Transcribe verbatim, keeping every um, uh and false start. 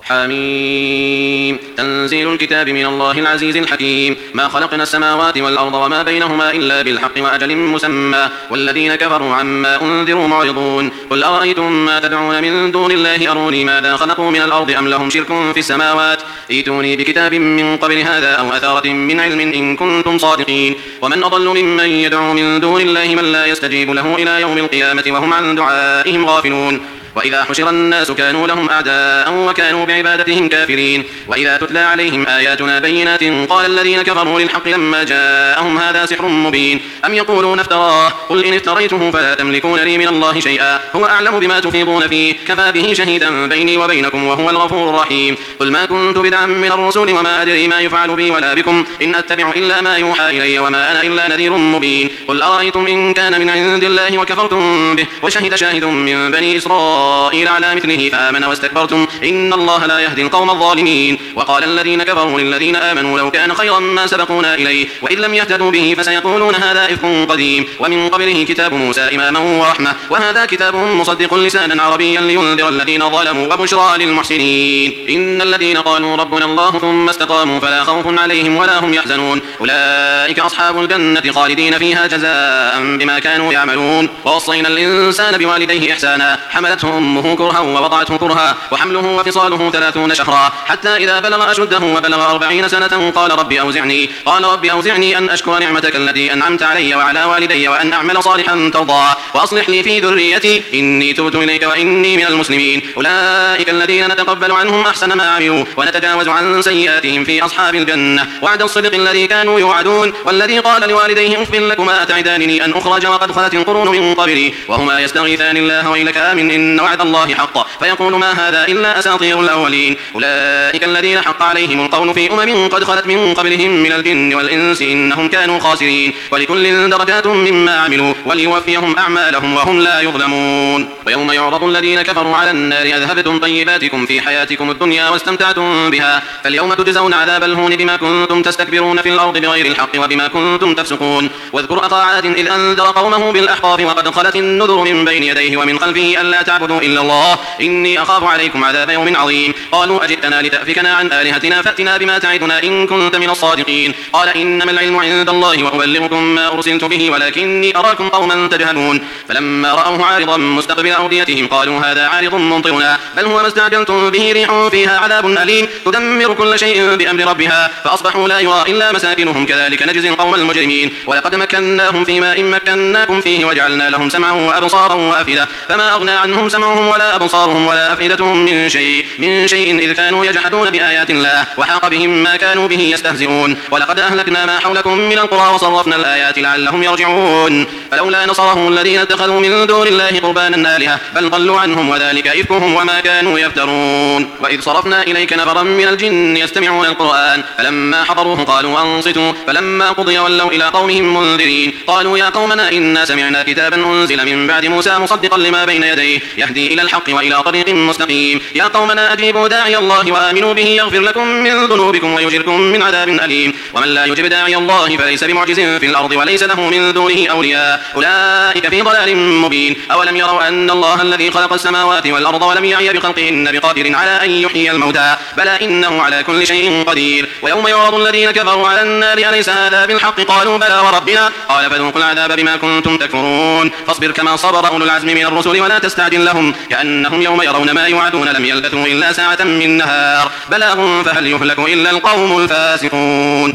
حميم تنزيل الكتاب من الله العزيز الحكيم ما خلقنا السماوات والأرض وما بينهما إلا بالحق وأجل مسمى والذين كفروا عما أنذروا معرضون قل أرأيتم ما تدعون من دون الله أروني ماذا خلقوا من الأرض أم لهم شرك في السماوات ائتوني بكتاب من قبل هذا أو أثارة من علم إن كنتم صادقين ومن أضل ممن يدعو من دون الله من لا يستجيب له إلى يوم القيامة وهم عن دعائهم غافلون وإذا حشر الناس كانوا لهم أعداء وكانوا بعبادتهم كافرين وإذا تتلى عليهم آياتنا بينات قال الذين كفروا للحق لما جاءهم هذا سحر مبين أم يقولون افتراه قل إن افتريته فلا تملكون لي من الله شيئا هو أعلم بما تفيضون فيه كفى به شهيدا بيني وبينكم وهو الغفور الرحيم قل ما كنت بدعا من الرسول وما أدري ما يفعل بي ولا بكم إن أتبع إلا ما يوحى إلي وما أنا إلا نذير مبين قل أرأيتم إن كان من عند الله وكفرتم به وشهد شاهد من بني إسرائيل على مثله فآمن واستكبرتم إن الله لا يهدي القوم الظالمين وقال الذين كفروا للذين آمنوا لو كان خيرا ما سبقونا إليه وإن لم يهتدوا به فسيقولون هذا إفك قديم ومن قبله كتاب موسى إماما ورحمة وهذا كتاب مصدق لسانا عربيا لينذر الذين ظلموا وبشرى للمحسنين إن الذين قالوا ربنا الله ثم استقاموا فلا خوف عليهم ولا هم يحزنون أولئك أصحاب الجنة خالدين فيها جزاء بما كانوا يعملون ووصينا الإنسان بوالديه إحسانا حملته أمه كرها ووضعته كرها وحمله وفصاله ثلاثون شهرا حتى إذا بلغ أشده وبلغ أربعين سنة قال رب أوزعني قال رب أوزعني أن أشكر نعمتك التي أنعمت علي وعلى والدي وأن أعمل صالحا ترضى وأصلح لي في ذريتي إني تبت إليك وإني من المسلمين أولئك الذين نتقبل عنهم أحسن ما عملوا ونتجاوز عن سيئاتهم في أصحاب الجنة وعد الصدق الذي كانوا يوعدون والذي قال لوالديه أف لكما أتعدانني أن أخرج وقد خلت القرون من قبلي وهما يستغيثان الله ويلك آمن إن وعد الله حق فيقول ما هذا إلا أساطير الأولين أولئك الذين حق عليهم القول في أمم قد خلت من قبلهم من الجن والإنس إنهم كانوا خاسرين ولكل درجات مما عملوا وليوفيهم أعمالهم وهم لا يظلمون ويوم يعرض الذين كفروا على النار أذهبتم طيباتكم في حياتكم الدنيا واستمتعتم بها فاليوم تجزون عذاب الهون بما كنتم تستكبرون في الأرض بغير الحق وبما كنتم تفسقون واذكر أخا عاد إذ أنذر قومه بالأحقاف وقد خلت النذر من بين يديه ومن خلفه ألا تعبدوا إلا الله إني أخاف عليكم عذاب يوم عظيم قالوا أجئتنا لتأفكنا عن آلهتنا فأتنا بما تعدنا إن كنت من الصادقين قال إنما العلم عند الله وأبلغكم ما أرسلت به ولكني أراكم قوما تجهلون فلما رأوه عارضا مستقبل أوديتهم قالوا هذا عارض ممطرنا بل هو ما استعجلتم به ريح فيها عذاب أليم تدمر كل شيء بأمر ربها فأصبحوا لا يرى إلا مساكنهم كذلك نجزي القوم المجرمين ولقد مكناهم فيما إن مكناكم فيه وجعلنا لهم سمعا وأبصارا وأفئدة فما أغنى عنهم سمعهم ولا أبصارهم ولا أفئدتهم من شيء من شيء إذ كانوا يجحدون بآيات الله وحاق بهم ما كانوا به يستهزئون ولقد أهلكنا ما حولكم من القرى وصرفنا الآيات لعلهم يرجعون فلولا نصرهم الذين اتخذوا من دون الله قربانا آلهة بل ضلوا عنهم وذلك إفكهم وما كانوا يفترون وإذ صرفنا إليك نفرا من الجن يستمعون القرآن فلما حضروه قالوا أنصتوا فلما قضي ولوا إلى قومهم منذرين قالوا يا قومنا إنا سمعنا كتابا أنزل من بعد موسى مصدقا لما بين يديه يهدي إلى الحق وإلى طريق مستقيم يا قومنا أجيبوا داعي الله وآمنوا به يغفر لكم من ذنوبكم ويجركم من عذاب أليم ومن لا يجب داعي الله فليس بمعجز في الأرض وليس له من دونه أولياء أولئك في ضلال مبين أولم يروا أن الله الذي خلق السماوات والأرض ولم يعي بخلقهن بقادر على أن يحيي الموتى بلى إنه على كل شيء قدير ويوم يعرض الذين كفروا على النار أليس هذا بالحق قالوا بلى وربنا قال فذوقوا العذاب بما كنتم تكفرون فاصبر كما صبر أولو العزم من الرسل ولا تستعجل لهم كأنهم يوم يرون ما يوعدون لم يلبثوا إلا ساعة من نهار بلاغ فهل يهلك إلا القوم الفاسقون.